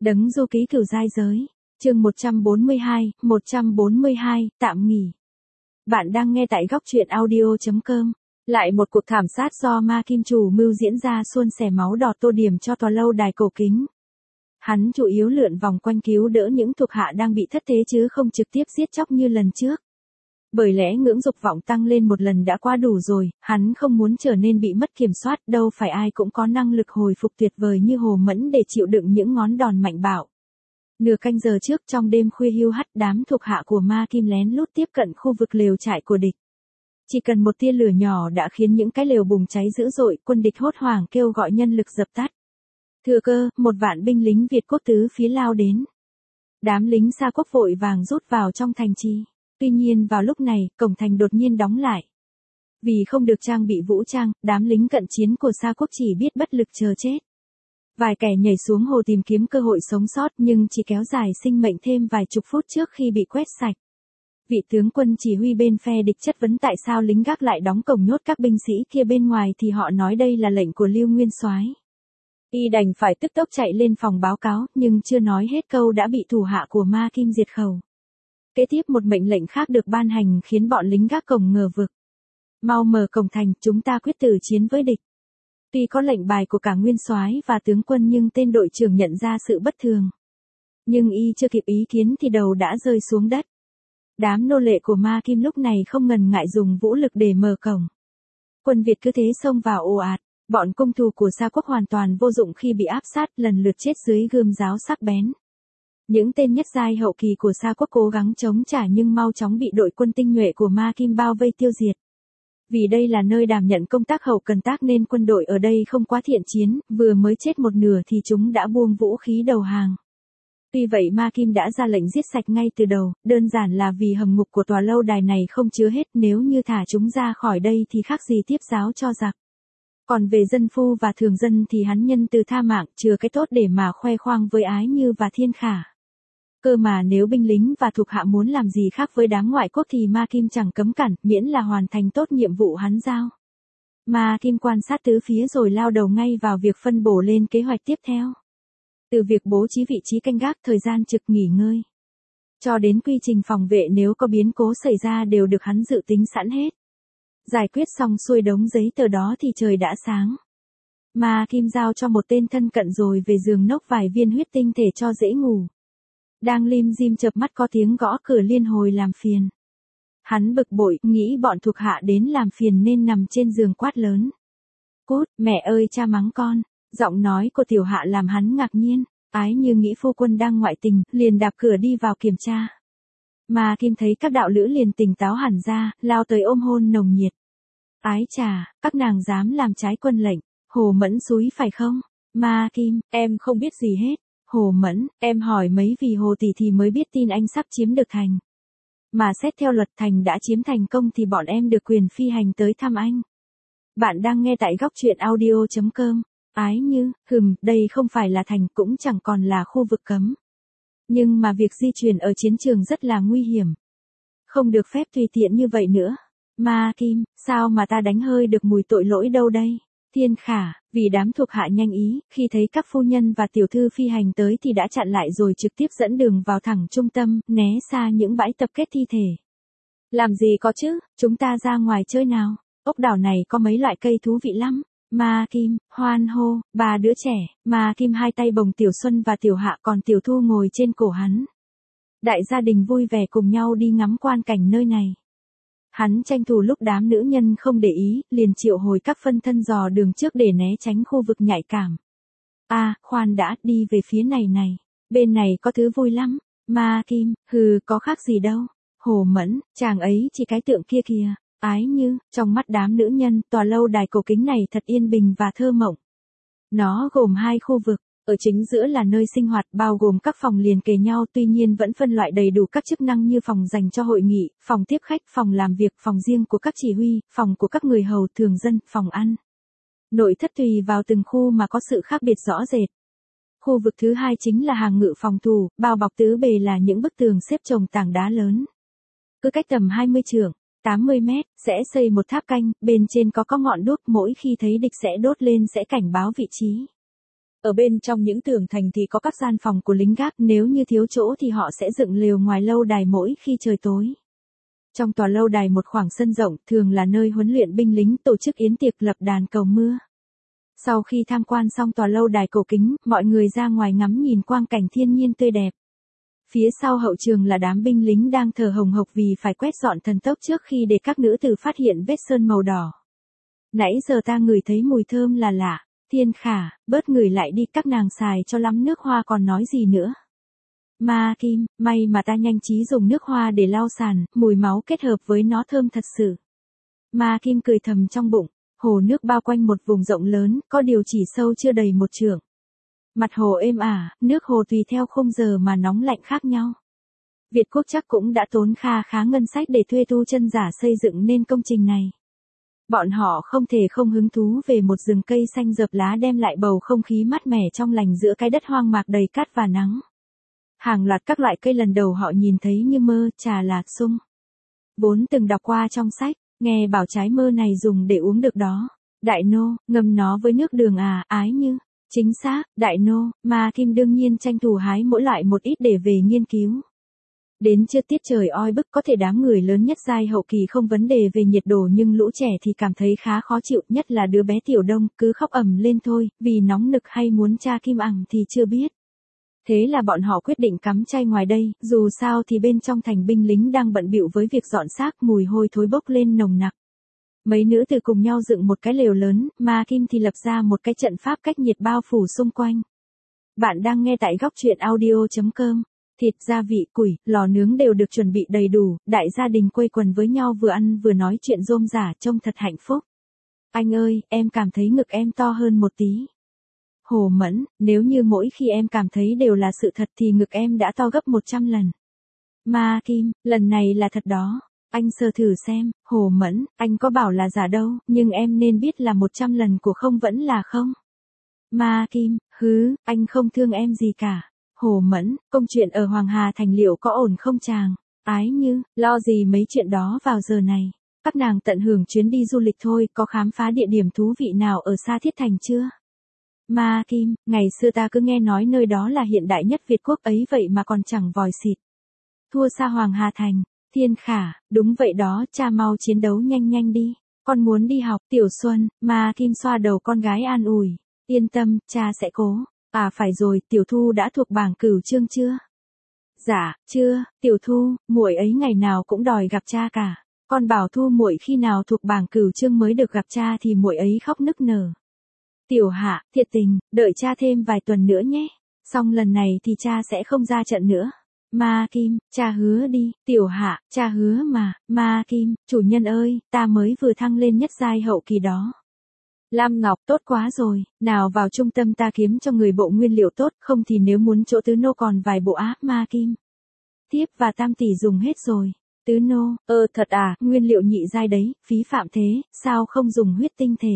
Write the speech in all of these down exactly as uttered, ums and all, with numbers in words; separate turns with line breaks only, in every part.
Đấng du ký cửu giai giới. Chương một trăm bốn mươi hai, một trăm bốn mươi hai, tạm nghỉ. Bạn đang nghe tại góc truyện audio chấm com. Lại một cuộc thảm sát do Ma Kim chủ mưu diễn ra suôn sẻ máu đỏ tô điểm cho tòa lâu đài cổ kính. Hắn chủ yếu lượn vòng quanh cứu đỡ những thuộc hạ đang bị thất thế chứ không trực tiếp giết chóc như lần trước. Bởi lẽ ngưỡng dục vọng tăng lên một lần đã quá đủ rồi, hắn không muốn trở nên bị mất kiểm soát, đâu phải ai cũng có năng lực hồi phục tuyệt vời như Hồ Mẫn để chịu đựng những ngón đòn mạnh bạo. Nửa canh giờ trước trong đêm khuya hiu hắt, đám thuộc hạ của Ma Kim lén lút tiếp cận khu vực lều trại của địch. Chỉ cần một tia lửa nhỏ đã khiến những cái lều bùng cháy dữ dội, quân địch hốt hoảng kêu gọi nhân lực dập tắt. Thừa cơ, một vạn binh lính Việt quốc tứ phía lao đến. Đám lính Sa Quốc vội vàng rút vào trong thành trì. Tuy nhiên vào lúc này, cổng thành đột nhiên đóng lại. Vì không được trang bị vũ trang, đám lính cận chiến của Sa Quốc chỉ biết bất lực chờ chết. Vài kẻ nhảy xuống hồ tìm kiếm cơ hội sống sót nhưng chỉ kéo dài sinh mệnh thêm vài chục phút trước khi bị quét sạch. Vị tướng quân chỉ huy bên phe địch chất vấn tại sao lính gác lại đóng cổng nhốt các binh sĩ kia bên ngoài thì họ nói đây là lệnh của Lưu Nguyên Soái. Y đành phải tức tốc chạy lên phòng báo cáo, nhưng chưa nói hết câu đã bị thủ hạ của Ma Kim diệt khẩu. Kế tiếp một mệnh lệnh khác được ban hành khiến bọn lính gác cổng ngờ vực. Mau mở cổng thành, chúng ta quyết tử chiến với địch. Tuy có lệnh bài của cả nguyên soái và tướng quân nhưng tên đội trưởng nhận ra sự bất thường. Nhưng y chưa kịp ý kiến thì đầu đã rơi xuống đất. Đám nô lệ của Ma Kim lúc này không ngần ngại dùng vũ lực để mở cổng. Quân Việt cứ thế xông vào ồ ạt, bọn cung thủ của Sa Quốc hoàn toàn vô dụng khi bị áp sát lần lượt chết dưới gươm giáo sắc bén. Những tên nhất giai hậu kỳ của Sa Quốc cố gắng chống trả nhưng mau chóng bị đội quân tinh nhuệ của Ma Kim bao vây tiêu diệt. Vì đây là nơi đảm nhận công tác hậu cần tác nên quân đội ở đây không quá thiện chiến, vừa mới chết một nửa thì chúng đã buông vũ khí đầu hàng. Tuy vậy Ma Kim đã ra lệnh giết sạch ngay từ đầu, đơn giản là vì hầm ngục của tòa lâu đài này không chứa hết, nếu như thả chúng ra khỏi đây thì khác gì tiếp giáo cho giặc. Còn về dân phu và thường dân thì hắn nhân từ tha mạng, chừa cái tốt để mà khoe khoang với Ái Như và Thiên Khả. Cơ mà nếu binh lính và thuộc hạ muốn làm gì khác với đám ngoại quốc thì Ma Kim chẳng cấm cản, miễn là hoàn thành tốt nhiệm vụ hắn giao. Ma Kim quan sát tứ phía rồi lao đầu ngay vào việc phân bổ lên kế hoạch tiếp theo. Từ việc bố trí vị trí canh gác, thời gian trực nghỉ ngơi, cho đến quy trình phòng vệ nếu có biến cố xảy ra đều được hắn dự tính sẵn hết. Giải quyết xong xuôi đống giấy tờ đó thì trời đã sáng. Ma Kim giao cho một tên thân cận rồi về giường nốc vài viên huyết tinh thể cho dễ ngủ. Đang lim dim chợp mắt có tiếng gõ cửa liên hồi làm phiền. Hắn bực bội, nghĩ bọn thuộc hạ đến làm phiền nên nằm trên giường quát lớn. Cút, mẹ ơi cha mắng con. Giọng nói của tiểu hạ làm hắn ngạc nhiên. Ái Như nghĩ phu quân đang ngoại tình, liền đạp cửa đi vào kiểm tra. Ma Kim thấy các đạo lữ liền tỉnh táo hẳn ra, lao tới ôm hôn nồng nhiệt. Ái chà, các nàng dám làm trái quân lệnh. Hồ Mẫn xúi phải không? Ma Kim, em không biết gì hết. Hồ Mẫn, em hỏi mấy vì Hồ tỷ thì mới biết tin anh sắp chiếm được thành. Mà xét theo luật thành đã chiếm thành công thì bọn em được quyền phi hành tới thăm anh. Bạn đang nghe tại góc truyện audio chấm com. Ái Như, hừm, đây không phải là thành cũng chẳng còn là khu vực cấm. Nhưng mà việc di chuyển ở chiến trường rất là nguy hiểm. Không được phép tùy tiện như vậy nữa. Ma Kim, sao mà ta đánh hơi được mùi tội lỗi đâu đây? Thiên Khả, vì đám thuộc hạ nhanh ý, khi thấy các phu nhân và tiểu thư phi hành tới thì đã chặn lại rồi trực tiếp dẫn đường vào thẳng trung tâm, né xa những bãi tập kết thi thể. Làm gì có chứ, chúng ta ra ngoài chơi nào, ốc đảo này có mấy loại cây thú vị lắm. Ma Kim, hoan hô, ba đứa trẻ, Ma Kim hai tay bồng Tiểu Xuân và Tiểu Hạ còn Tiểu Thu ngồi trên cổ hắn. Đại gia đình vui vẻ cùng nhau đi ngắm quan cảnh nơi này. Hắn tranh thủ lúc đám nữ nhân không để ý, liền triệu hồi các phân thân dò đường trước để né tránh khu vực nhạy cảm. À, khoan đã, đi về phía này này, bên này có thứ vui lắm. Ma Kim, hừ, có khác gì đâu. Hồ Mẫn, chàng ấy chỉ cái tượng kia kìa. Ái Như, trong mắt đám nữ nhân, tòa lâu đài cổ kính này thật yên bình và thơ mộng. Nó gồm hai khu vực, ở chính giữa là nơi sinh hoạt bao gồm các phòng liền kề nhau, tuy nhiên vẫn phân loại đầy đủ các chức năng như phòng dành cho hội nghị, phòng tiếp khách, phòng làm việc, phòng riêng của các chỉ huy, phòng của các người hầu thường dân, phòng ăn. Nội thất tùy vào từng khu mà có sự khác biệt rõ rệt. Khu vực thứ hai chính là hàng ngự phòng thủ, bao bọc tứ bề là những bức tường xếp chồng tảng đá lớn. Cứ cách tầm hai mươi trượng, tám mươi mét, sẽ xây một tháp canh, bên trên có có ngọn đuốc, mỗi khi thấy địch sẽ đốt lên sẽ cảnh báo vị trí. Ở bên trong những tường thành thì có các gian phòng của lính gác, nếu như thiếu chỗ thì họ sẽ dựng lều ngoài lâu đài mỗi khi trời tối. Trong tòa lâu đài một khoảng sân rộng thường là nơi huấn luyện binh lính, tổ chức yến tiệc, lập đàn cầu mưa. Sau khi tham quan xong tòa lâu đài cổ kính, mọi người ra ngoài ngắm nhìn quang cảnh thiên nhiên tươi đẹp. Phía sau hậu trường là đám binh lính đang thở hồng hộc vì phải quét dọn thần tốc trước khi để các nữ tử phát hiện vết sơn màu đỏ. Nãy giờ ta ngửi thấy mùi thơm là lạ. Thiên Khả, bớt ngửi lại đi, các nàng xài cho lắm nước hoa còn nói gì nữa. Ma Kim, may mà ta nhanh trí dùng nước hoa để lau sàn, mùi máu kết hợp với nó thơm thật sự. Ma Kim cười thầm trong bụng, hồ nước bao quanh một vùng rộng lớn, có điều chỉ sâu chưa đầy một trượng. Mặt hồ êm ả, nước hồ tùy theo khung giờ mà nóng lạnh khác nhau. Việt Quốc chắc cũng đã tốn kha khá ngân sách để thuê tu chân giả xây dựng nên công trình này. Bọn họ không thể không hứng thú về một rừng cây xanh rợp lá đem lại bầu không khí mát mẻ trong lành giữa cái đất hoang mạc đầy cát và nắng. Hàng loạt các loại cây lần đầu họ nhìn thấy như mơ, trà, lạc, sung. Vốn từng đọc qua trong sách, nghe bảo trái mơ này dùng để uống được đó. Đại nô, ngâm nó với nước đường à, ái như. Chính xác, đại nô, Ma Kim đương nhiên tranh thủ hái mỗi loại một ít để về nghiên cứu. Đến chưa tiết trời oi bức, có thể đám người lớn nhất giai hậu kỳ không vấn đề về nhiệt độ, nhưng lũ trẻ thì cảm thấy khá khó chịu, nhất là đứa bé Tiểu Đông, cứ khóc ầm lên thôi, vì nóng nực hay muốn tra kim ẳng thì chưa biết. Thế là bọn họ quyết định cắm trại ngoài đây, dù sao thì bên trong thành binh lính đang bận bịu với việc dọn xác, mùi hôi thối bốc lên nồng nặc. Mấy nữ từ cùng nhau dựng một cái lều lớn, Ma Kim thì lập ra một cái trận pháp cách nhiệt bao phủ xung quanh. Bạn đang nghe tại góc truyện audio chấm com. Thịt, gia vị, củi, lò nướng đều được chuẩn bị đầy đủ, đại gia đình quây quần với nhau vừa ăn vừa nói chuyện rôm rả, trông thật hạnh phúc. Anh ơi, em cảm thấy ngực em to hơn một tí. Hồ Mẫn, nếu như mỗi khi em cảm thấy đều là sự thật thì ngực em đã to gấp một trăm lần. Ma Kim, lần này là thật đó. Anh sờ thử xem, Hồ Mẫn, anh có bảo là giả đâu, nhưng em nên biết là một trăm lần của không vẫn là không. Ma Kim, hứ, anh không thương em gì cả. Hồ Mẫn, công chuyện ở Hoàng Hà Thành liệu có ổn không chàng? Ái Như, lo gì mấy chuyện đó vào giờ này. Các nàng tận hưởng chuyến đi du lịch thôi, có khám phá địa điểm thú vị nào ở Sa Thiết Thành chưa? Ma Kim, ngày xưa ta cứ nghe nói nơi đó là hiện đại nhất Việt Quốc ấy, vậy mà còn chẳng vòi xịt. Thua xa Hoàng Hà Thành. Thiên Khả, đúng vậy đó, cha mau chiến đấu nhanh nhanh đi. Con muốn đi học. Tiểu Xuân, Ma Kim xoa đầu con gái an ủi. Yên tâm, cha sẽ cố. À phải rồi, Tiểu Thu đã thuộc bảng cửu chương chưa? Dạ, chưa, Tiểu Thu, muội ấy ngày nào cũng đòi gặp cha cả. Con bảo Thu muội khi nào thuộc bảng cửu chương mới được gặp cha thì muội ấy khóc nức nở. Tiểu Hạ, thiệt tình, đợi cha thêm vài tuần nữa nhé. Xong lần này thì cha sẽ không ra trận nữa. Ma Kim, cha hứa đi. Tiểu Hạ, cha hứa mà. Ma Kim, chủ nhân ơi, ta mới vừa thăng lên nhất giai hậu kỳ đó. Lam Ngọc, tốt quá rồi, nào vào trung tâm ta kiếm cho người bộ nguyên liệu tốt, không thì nếu muốn chỗ tứ nô còn vài bộ áp. Ma Kim. Tiếp và tam tỷ dùng hết rồi. Tứ nô, ơ thật à, nguyên liệu nhị giai đấy, phí phạm thế, sao không dùng huyết tinh thể.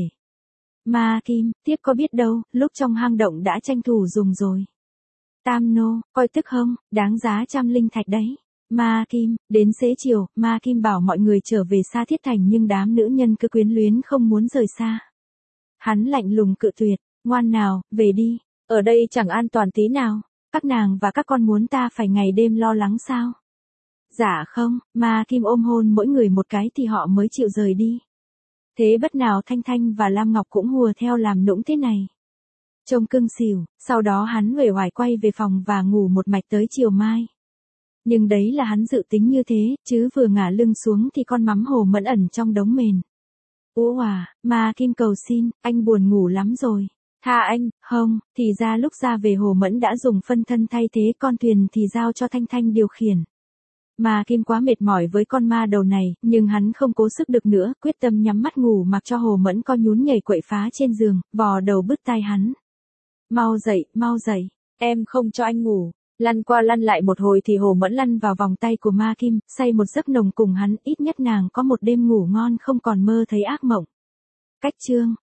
Ma Kim, tiếp có biết đâu, lúc trong hang động đã tranh thủ dùng rồi. Tam nô, coi tức không, đáng giá trăm linh thạch đấy. Ma Kim, đến xế chiều, Ma Kim bảo mọi người trở về Sa Thiết Thành nhưng đám nữ nhân cứ quyến luyến không muốn rời xa. Hắn lạnh lùng cự tuyệt, ngoan nào, về đi, ở đây chẳng an toàn tí nào, các nàng và các con muốn ta phải ngày đêm lo lắng sao? Dạ không, Ma Kim ôm hôn mỗi người một cái thì họ mới chịu rời đi. Thế bất nào Thanh Thanh và Lam Ngọc cũng hùa theo làm nũng thế này. Trông cưng xỉu, sau đó hắn uể oải quay về phòng và ngủ một mạch tới chiều mai. Nhưng đấy là hắn dự tính như thế, chứ vừa ngả lưng xuống thì con mắm Hồ Mẫn ẩn trong đống mền. Ú à, Ma Kim cầu xin, anh buồn ngủ lắm rồi. Tha anh, không, thì ra lúc ra về Hồ Mẫn đã dùng phân thân thay thế, con thuyền thì giao cho Thanh Thanh điều khiển. Ma Kim quá mệt mỏi với con ma đầu này, nhưng hắn không cố sức được nữa, quyết tâm nhắm mắt ngủ mặc cho Hồ Mẫn co nhún nhảy quậy phá trên giường, vò đầu bứt tai hắn. Mau dậy, mau dậy, em không cho anh ngủ. Lăn qua lăn lại một hồi thì Hồ Mẫn lăn vào vòng tay của Ma Kim, say một giấc nồng cùng hắn, ít nhất nàng có một đêm ngủ ngon không còn mơ thấy ác mộng. Cách chương